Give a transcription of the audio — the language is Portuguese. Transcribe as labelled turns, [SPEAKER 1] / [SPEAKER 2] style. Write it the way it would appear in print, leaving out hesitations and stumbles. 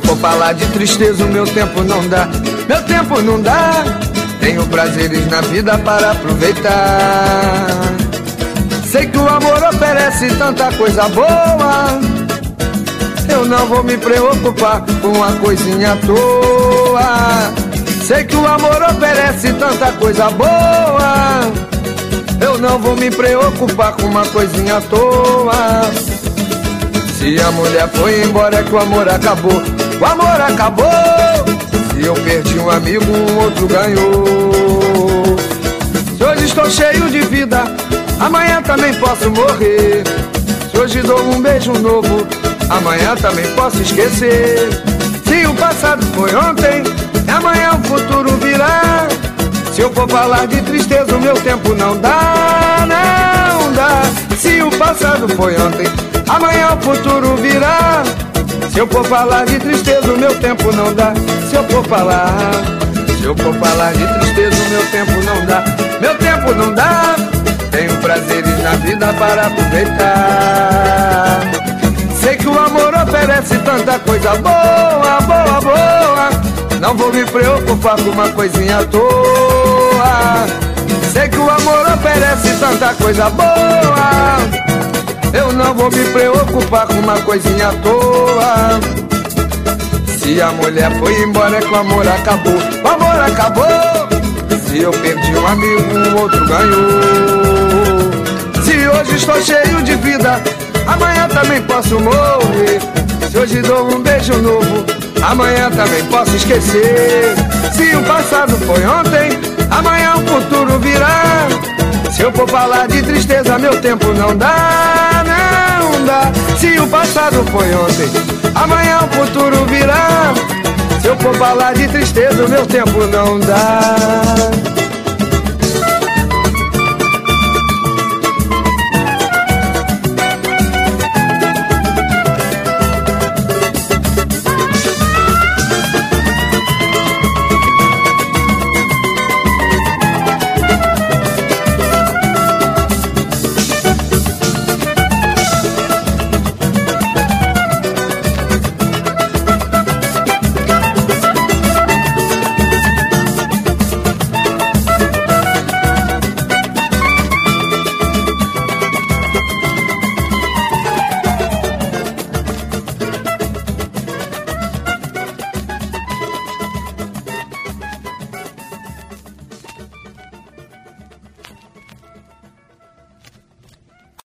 [SPEAKER 1] for falar de tristeza, o meu tempo não dá. Meu tempo não dá. Tenho prazeres na vida para aproveitar. Sei que o amor oferece tanta coisa boa. Eu não vou me preocupar com uma coisinha à toa. Sei que o amor oferece tanta coisa boa. Eu não vou me preocupar com uma coisinha à toa. Se a mulher foi embora é que o amor acabou. O amor acabou. Se eu perdi um amigo, um outro ganhou. Se hoje estou cheio de vida, amanhã também posso morrer. Se hoje dou um beijo novo, amanhã também posso esquecer. Se o passado foi ontem, amanhã o futuro virá. Se eu for falar de tristeza, o meu tempo não dá, não dá. Se o passado foi ontem, amanhã o futuro virá. Se eu for falar de tristeza, o meu tempo não dá. Se eu for falar de tristeza, o meu tempo não dá. Meu tempo não dá. Tenho prazeres na vida para aproveitar. Sei que o amor oferece tanta coisa boa, boa, boa. Não vou me preocupar com uma coisinha à toa. Sei que o amor oferece tanta coisa boa. Eu não vou me preocupar com uma coisinha à toa. Se a mulher foi embora é que o amor acabou. O amor acabou. Se eu perdi um amigo, um outro ganhou. Se hoje estou cheio de vida, amanhã também posso morrer. Se hoje dou um beijo novo, amanhã também posso esquecer. Se o passado foi ontem, amanhã o futuro virá. Se eu for falar de tristeza, meu tempo não dá, não dá. Se o passado foi ontem, amanhã o futuro virá. Se eu for falar de tristeza, o meu tempo não dá.